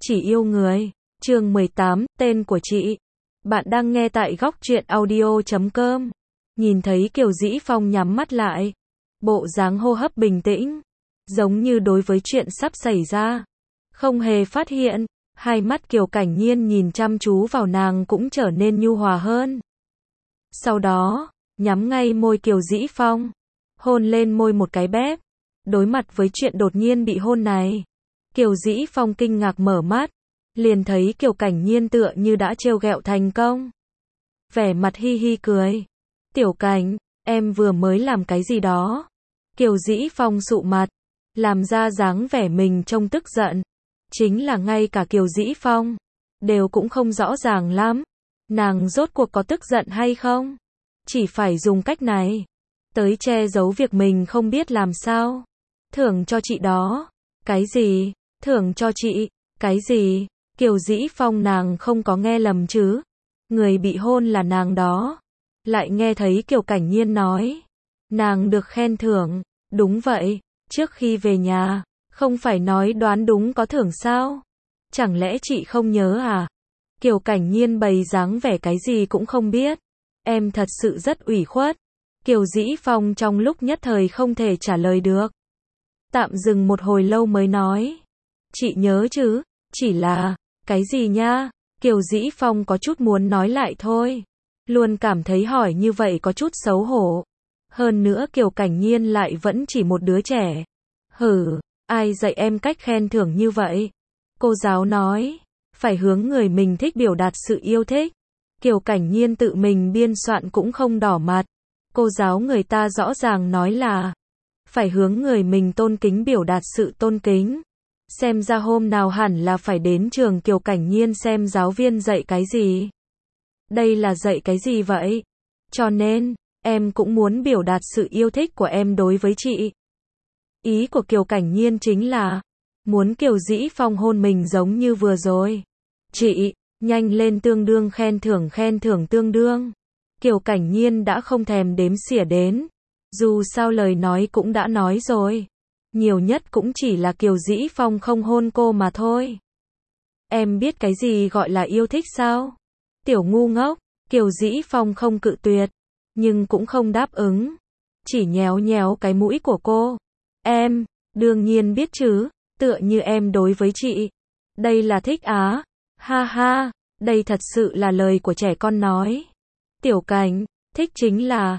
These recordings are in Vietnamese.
Chỉ yêu người. Chương 18, tên của chị. Bạn đang nghe tại góc truyện audio.com. Nhìn thấy Kiều Dĩ Phong nhắm mắt lại, bộ dáng hô hấp bình tĩnh, giống như đối với chuyện sắp xảy ra không hề phát hiện. Hai mắt Kiều Cảnh Nhiên nhìn chăm chú vào nàng cũng trở nên nhu hòa hơn. Sau đó, nhắm ngay môi Kiều Dĩ Phong, hôn lên môi một cái bép. Đối mặt với chuyện đột nhiên bị hôn này, Kiều Dĩ Phong kinh ngạc mở mắt, liền thấy Kiều Cảnh Nhiên tựa như đã trêu ghẹo thành công. Vẻ mặt hi hi cười. Tiểu Cảnh, em vừa mới làm cái gì đó? Kiều Dĩ Phong sụ mặt, làm ra dáng vẻ mình trông tức giận. Chính là ngay cả Kiều Dĩ Phong đều cũng không rõ ràng lắm, nàng rốt cuộc có tức giận hay không. Chỉ phải dùng cách này tới che giấu việc mình không biết làm sao. Thưởng cho chị đó. Cái gì? Thưởng cho chị? Cái gì? Kiều Dĩ Phong nàng không có nghe lầm chứ? Người bị hôn là nàng đó. Lại nghe thấy Kiều Cảnh Nhiên nói nàng được khen thưởng. Đúng vậy, trước khi về nhà, không phải nói đoán đúng có thưởng sao? Chẳng lẽ chị không nhớ à? Kiều Cảnh Nhiên bày dáng vẻ cái gì cũng không biết. Em thật sự rất ủy khuất. Kiều Dĩ Phong trong lúc nhất thời không thể trả lời được. Tạm dừng một hồi lâu mới nói. Chị nhớ chứ, chỉ là, cái gì nha? Kiều Dĩ Phong có chút muốn nói lại thôi. Luôn cảm thấy hỏi như vậy có chút xấu hổ. Hơn nữa Kiều Cảnh Nhiên lại vẫn chỉ một đứa trẻ. Hử, ai dạy em cách khen thưởng như vậy? Cô giáo nói, phải hướng người mình thích biểu đạt sự yêu thích. Kiều Cảnh Nhiên tự mình biên soạn cũng không đỏ mặt. Cô giáo người ta rõ ràng nói là phải hướng người mình tôn kính biểu đạt sự tôn kính. Xem ra hôm nào hẳn là phải đến trường Kiều Cảnh Nhiên xem giáo viên dạy cái gì. Đây là dạy cái gì vậy? Cho nên, em cũng muốn biểu đạt sự yêu thích của em đối với chị. Ý của Kiều Cảnh Nhiên chính là muốn Kiều Dĩ Phong hôn mình giống như vừa rồi. Chị, nhanh lên tương đương khen thưởng tương đương. Kiều Cảnh Nhiên đã không thèm đếm xỉa đến. Dù sao lời nói cũng đã nói rồi. Nhiều nhất cũng chỉ là Kiều Dĩ Phong không hôn cô mà thôi. Em biết cái gì gọi là yêu thích sao? Tiểu ngu ngốc. Kiều Dĩ Phong không cự tuyệt, nhưng cũng không đáp ứng. Chỉ nhéo nhéo cái mũi của cô. Em, đương nhiên biết chứ, tựa như em đối với chị. Đây là thích á. Ha ha, đây thật sự là lời của trẻ con nói. Tiểu Cảnh, thích chính là,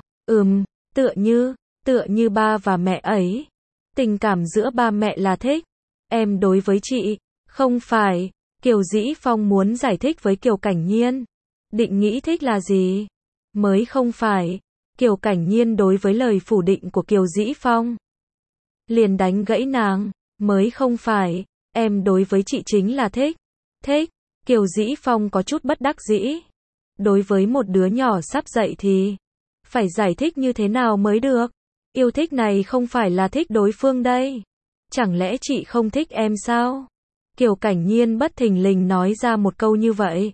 tựa như ba và mẹ ấy. Tình cảm giữa ba mẹ là thích. Em đối với chị, không phải. Kiều Dĩ Phong muốn giải thích với Kiều Cảnh Nhiên. Định nghĩa thích là gì? Mới không phải. Kiều Cảnh Nhiên đối với lời phủ định của Kiều Dĩ Phong liền đánh gãy nàng. Mới không phải. Em đối với chị chính là thích. Thích. Kiều Dĩ Phong có chút bất đắc dĩ. Đối với một đứa nhỏ sắp dậy thì phải giải thích như thế nào mới được? Yêu thích này không phải là thích đối phương đây. Chẳng lẽ chị không thích em sao? Kiều Cảnh Nhiên bất thình lình nói ra một câu như vậy.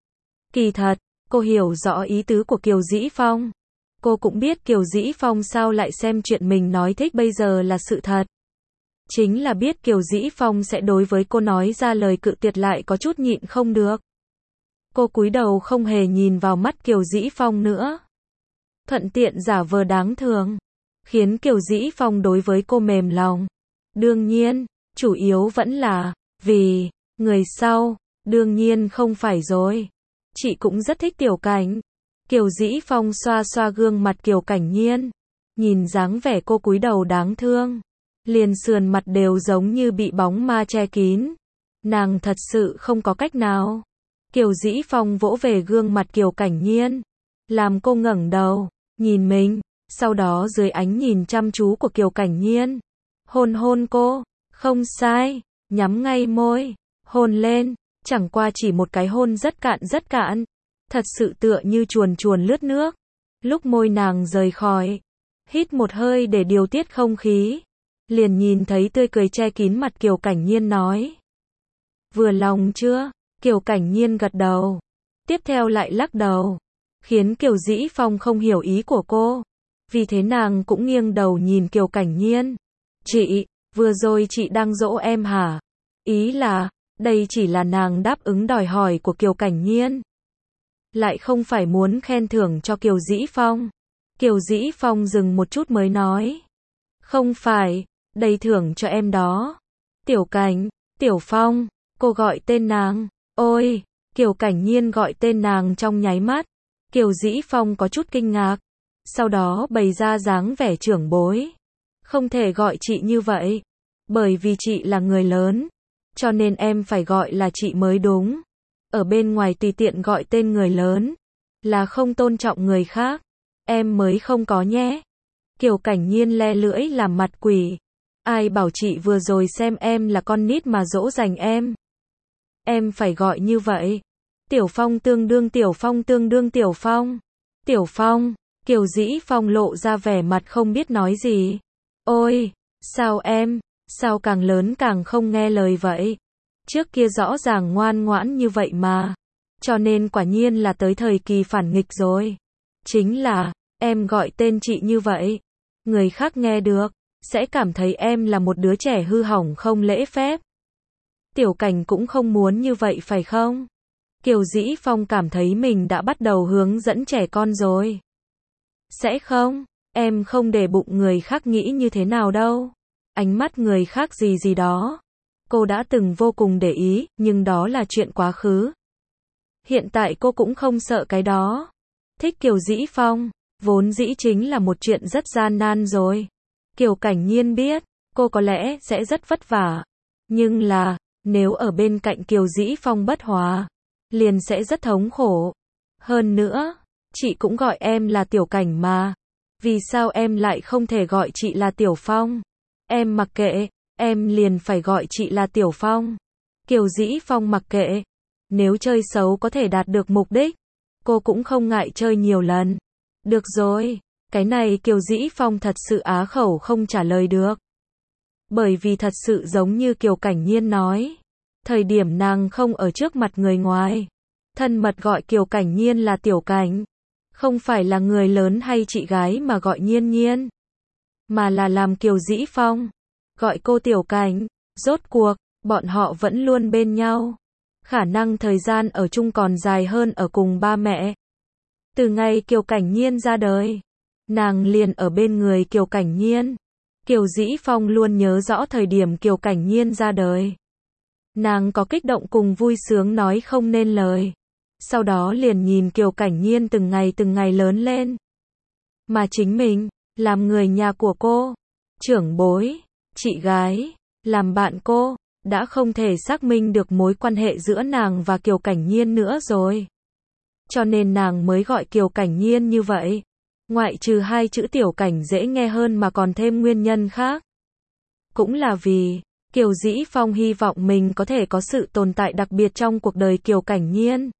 Kỳ thật, cô hiểu rõ ý tứ của Kiều Dĩ Phong. Cô cũng biết Kiều Dĩ Phong sao lại xem chuyện mình nói thích bây giờ là sự thật. Chính là biết Kiều Dĩ Phong sẽ đối với cô nói ra lời cự tuyệt lại có chút nhịn không được. Cô cúi đầu không hề nhìn vào mắt Kiều Dĩ Phong nữa. Thuận tiện giả vờ đáng thương, khiến Kiều Dĩ Phong đối với cô mềm lòng. Đương nhiên, chủ yếu vẫn là vì người sau. Đương nhiên không phải rồi. Chị cũng rất thích Tiểu Cảnh. Kiều Dĩ Phong xoa xoa gương mặt Kiều Cảnh Nhiên. Nhìn dáng vẻ cô cúi đầu đáng thương. Liền sườn mặt đều giống như bị bóng ma che kín. Nàng thật sự không có cách nào. Kiều Dĩ Phong vỗ về gương mặt Kiều Cảnh Nhiên. Làm cô ngẩng đầu, nhìn mình. Sau đó dưới ánh nhìn chăm chú của Kiều Cảnh Nhiên. Hôn hôn cô. Không sai. Nhắm ngay môi. Hôn lên. Chẳng qua chỉ một cái hôn rất cạn. Thật sự tựa như chuồn chuồn lướt nước. Lúc môi nàng rời khỏi. Hít một hơi để điều tiết không khí. Liền nhìn thấy tươi cười che kín mặt Kiều Cảnh Nhiên nói. Vừa lòng chưa? Kiều Cảnh Nhiên gật đầu. Tiếp theo lại lắc đầu. Khiến Kiều Dĩ Phong không hiểu ý của cô. Vì thế nàng cũng nghiêng đầu nhìn Kiều Cảnh Nhiên. Chị, vừa rồi chị đang dỗ em hả? Ý là, Đây chỉ là nàng đáp ứng đòi hỏi của Kiều Cảnh Nhiên. Lại không phải muốn khen thưởng cho Kiều Dĩ Phong. Kiều Dĩ Phong dừng một chút mới nói. Không phải, đây thưởng cho em đó. Tiểu Cảnh, Tiểu Phong, cô gọi tên nàng. Ôi, Kiều Cảnh Nhiên gọi tên nàng trong nháy mắt. Kiều Dĩ Phong có chút kinh ngạc. Sau đó bày ra dáng vẻ trưởng bối. Không thể gọi chị như vậy. Bởi vì chị là người lớn. Cho nên em phải gọi là chị mới đúng. Ở bên ngoài tùy tiện gọi tên người lớn. Là không tôn trọng người khác. Em mới không có nhé. Kiều Cảnh Nhiên le lưỡi làm mặt quỷ. Ai bảo chị vừa rồi xem em là con nít mà dỗ dành em. Em phải gọi như vậy. Tiểu Phong tương đương Tiểu Phong tương đương Tiểu Phong. Tiểu Phong, Kiều Dĩ Phong lộ ra vẻ mặt không biết nói gì. Ôi, sao em, sao càng lớn càng không nghe lời vậy? Trước kia rõ ràng ngoan ngoãn như vậy mà. Cho nên quả nhiên là tới thời kỳ phản nghịch rồi. Chính là, em gọi tên chị như vậy. Người khác nghe được, sẽ cảm thấy em là một đứa trẻ hư hỏng không lễ phép. Tiểu Cảnh cũng không muốn như vậy phải không? Kiều Dĩ Phong cảm thấy mình đã bắt đầu hướng dẫn trẻ con rồi. Sẽ không, em không để bụng người khác nghĩ như thế nào đâu. Ánh mắt người khác gì gì đó. Cô đã từng vô cùng để ý, nhưng đó là chuyện quá khứ. Hiện tại cô cũng không sợ cái đó. Thích Kiều Dĩ Phong, vốn dĩ chính là một chuyện rất gian nan rồi. Kiều Cảnh Nhiên biết, cô có lẽ sẽ rất vất vả. Nhưng là, nếu ở bên cạnh Kiều Dĩ Phong bất hòa, liền sẽ rất thống khổ. Hơn nữa, chị cũng gọi em là Tiểu Cảnh mà. Vì sao em lại không thể gọi chị là Tiểu Phong? Em mặc kệ, em liền phải gọi chị là Tiểu Phong. Kiều Dĩ Phong mặc kệ. Nếu chơi xấu có thể đạt được mục đích, cô cũng không ngại chơi nhiều lần. Được rồi, cái này Kiều Dĩ Phong thật sự á khẩu không trả lời được. Bởi vì thật sự giống như Kiều Cảnh Nhiên nói. Thời điểm nàng không ở trước mặt người ngoài. Thân mật gọi Kiều Cảnh Nhiên là Tiểu Cảnh. Không phải là người lớn hay chị gái mà gọi Nhiên Nhiên. Mà là làm Kiều Dĩ Phong. Gọi cô Tiểu Cảnh. Rốt cuộc, bọn họ vẫn luôn bên nhau. Khả năng thời gian ở chung còn dài hơn ở cùng ba mẹ. Từ ngày Kiều Cảnh Nhiên ra đời, nàng liền ở bên người Kiều Cảnh Nhiên. Kiều Dĩ Phong luôn nhớ rõ thời điểm Kiều Cảnh Nhiên ra đời. Nàng có kích động cùng vui sướng nói không nên lời. Sau đó liền nhìn Kiều Cảnh Nhiên từng ngày lớn lên. Mà chính mình, làm người nhà của cô, trưởng bối, chị gái, làm bạn cô, đã không thể xác minh được mối quan hệ giữa nàng và Kiều Cảnh Nhiên nữa rồi. Cho nên nàng mới gọi Kiều Cảnh Nhiên như vậy. Ngoại trừ hai chữ Tiểu Cảnh dễ nghe hơn mà còn thêm nguyên nhân khác. Cũng là vì, Kiều Dĩ Phong hy vọng mình có thể có sự tồn tại đặc biệt trong cuộc đời Kiều Cảnh Nhiên.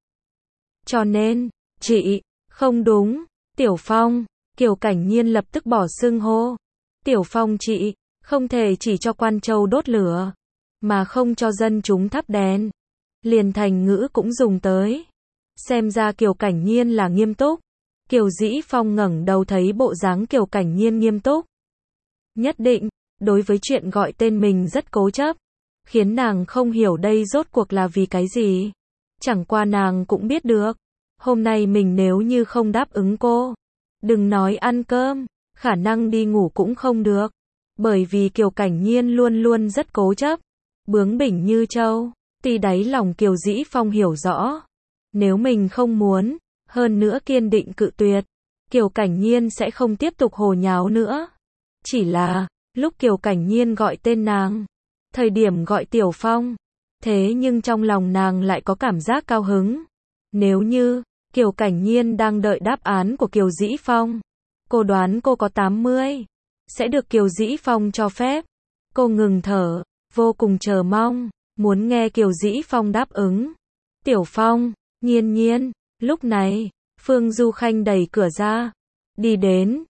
Cho nên, chị, không đúng, Tiểu Phong, Kiều Cảnh Nhiên lập tức bỏ xưng hô. Tiểu Phong chị, không thể chỉ cho quan châu đốt lửa, mà không cho dân chúng thắp đèn. Liền thành ngữ cũng dùng tới. Xem ra Kiều Cảnh Nhiên là nghiêm túc. Kiều Dĩ Phong ngẩng đầu thấy bộ dáng Kiều Cảnh Nhiên nghiêm túc. Nhất định, đối với chuyện gọi tên mình rất cố chấp. Khiến nàng không hiểu đây rốt cuộc là vì cái gì. Chẳng qua nàng cũng biết được. Hôm nay mình nếu như không đáp ứng cô. Đừng nói ăn cơm, khả năng đi ngủ cũng không được. Bởi vì Kiều Cảnh Nhiên luôn luôn rất cố chấp. Bướng bỉnh như trâu. Tuy đáy lòng Kiều Dĩ Phong hiểu rõ. Nếu mình không muốn, hơn nữa kiên định cự tuyệt, Kiều Cảnh Nhiên sẽ không tiếp tục hồ nháo nữa. Chỉ là, lúc Kiều Cảnh Nhiên gọi tên nàng, thời điểm gọi Tiểu Phong, thế nhưng trong lòng nàng lại có cảm giác cao hứng. Nếu như, Kiều Cảnh Nhiên đang đợi đáp án của Kiều Dĩ Phong, cô đoán cô có 80, sẽ được Kiều Dĩ Phong cho phép. Cô ngừng thở, vô cùng chờ mong, muốn nghe Kiều Dĩ Phong đáp ứng. Tiểu Phong, Nhiên Nhiên, lúc này, Phương Du Khanh đẩy cửa ra, đi đến,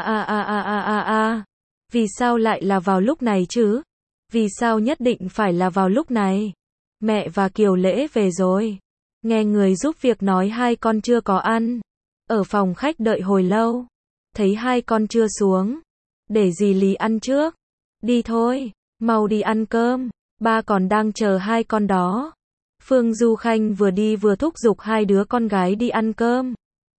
vì sao lại là vào lúc này chứ? Vì sao nhất định phải là vào lúc này? Mẹ và Kiều Lễ về rồi. Nghe người giúp việc nói hai con chưa có ăn. Ở phòng khách đợi hồi lâu. Thấy hai con chưa xuống. Để dì Lý ăn trước. Đi thôi, mau đi ăn cơm. ba còn đang chờ hai con đó. Phương Du Khanh vừa đi vừa thúc giục hai đứa con gái đi ăn cơm.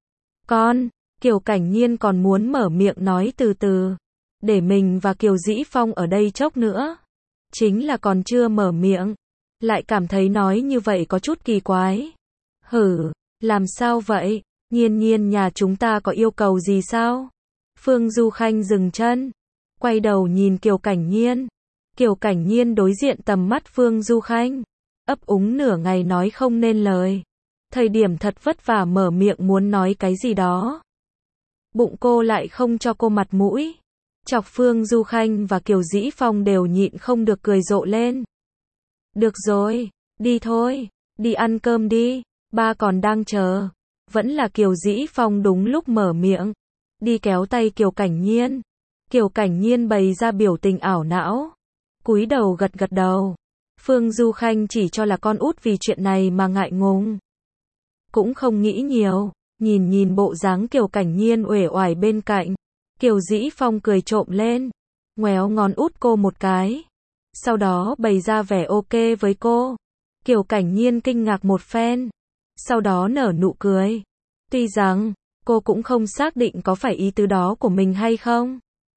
Con, Kiều Cảnh Nhiên còn muốn mở miệng nói từ từ, để mình và Kiều Dĩ Phong ở đây chốc nữa. Chính là còn chưa mở miệng, lại cảm thấy nói như vậy có chút kỳ quái. Hử, làm sao vậy? Nhiên Nhiên nhà chúng ta có yêu cầu gì sao? Phương Du Khanh dừng chân, quay đầu nhìn Kiều Cảnh Nhiên. Kiều Cảnh Nhiên đối diện tầm mắt Phương Du Khanh, ấp úng nửa ngày nói không nên lời. Thời điểm thật vất vả mở miệng muốn nói cái gì đó, bụng cô lại không cho cô mặt mũi, chọc Phương Du Khanh và Kiều Dĩ Phong đều nhịn không được cười rộ lên. Được rồi, đi thôi, đi ăn cơm đi, ba còn đang chờ. Vẫn là Kiều Dĩ Phong đúng lúc mở miệng, đi kéo tay Kiều Cảnh Nhiên. Kiều Cảnh Nhiên bày ra biểu tình ảo não, cúi đầu gật gật đầu. Phương Du Khanh chỉ cho là con út vì chuyện này mà ngại ngùng, cũng không nghĩ nhiều, nhìn bộ dáng Kiều Cảnh Nhiên uể oải bên cạnh. Kiều Dĩ Phong cười trộm lên, ngoéo ngón út cô một cái, sau đó bày ra vẻ ok với cô. Kiều Cảnh Nhiên kinh ngạc một phen, sau đó nở nụ cười. Tuy rằng, cô cũng không xác định có phải ý tứ đó của mình hay không.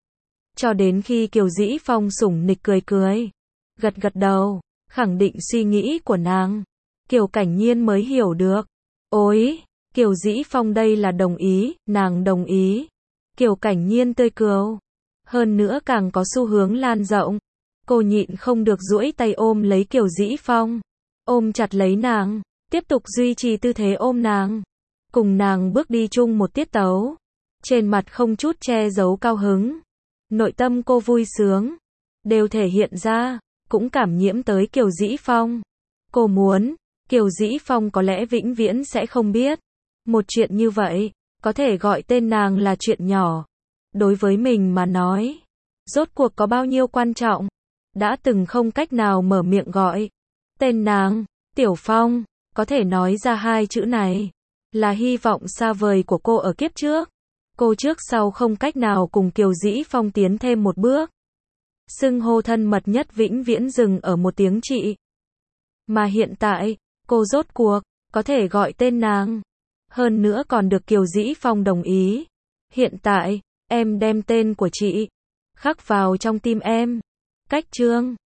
Cho đến khi Kiều Dĩ Phong sủng nịch cười, gật gật đầu, khẳng định suy nghĩ của nàng, Kiều Cảnh Nhiên mới hiểu được. Ôi, Kiều Dĩ Phong đây là đồng ý, nàng đồng ý. Kiều Cảnh Nhiên tươi cười, hơn nữa càng có xu hướng lan rộng. Cô nhịn không được duỗi tay ôm lấy Kiều Dĩ Phong, ôm chặt lấy nàng, tiếp tục duy trì tư thế ôm nàng, cùng nàng bước đi chung một tiết tấu, trên mặt không chút che giấu cao hứng. Nội tâm cô vui sướng, đều thể hiện ra, cũng cảm nhiễm tới Kiều Dĩ Phong. Cô muốn, Kiều Dĩ Phong có lẽ vĩnh viễn sẽ không biết, một chuyện như vậy, có thể gọi tên nàng là chuyện nhỏ. Đối với mình mà nói, rốt cuộc có bao nhiêu quan trọng, đã từng không cách nào mở miệng gọi tên nàng. Tiểu Phong, có thể nói ra hai chữ này, là hy vọng xa vời của cô ở kiếp trước. Cô trước sau không cách nào cùng Kiều Dĩ Phong tiến thêm một bước. Xưng hô thân mật nhất vĩnh viễn dừng ở một tiếng chị. Mà hiện tại, cô rốt cuộc, có thể gọi tên nàng. Hơn nữa còn được Kiều Dĩ Phong đồng ý. Hiện tại, em đem tên của chị khắc vào trong tim em. Cách chương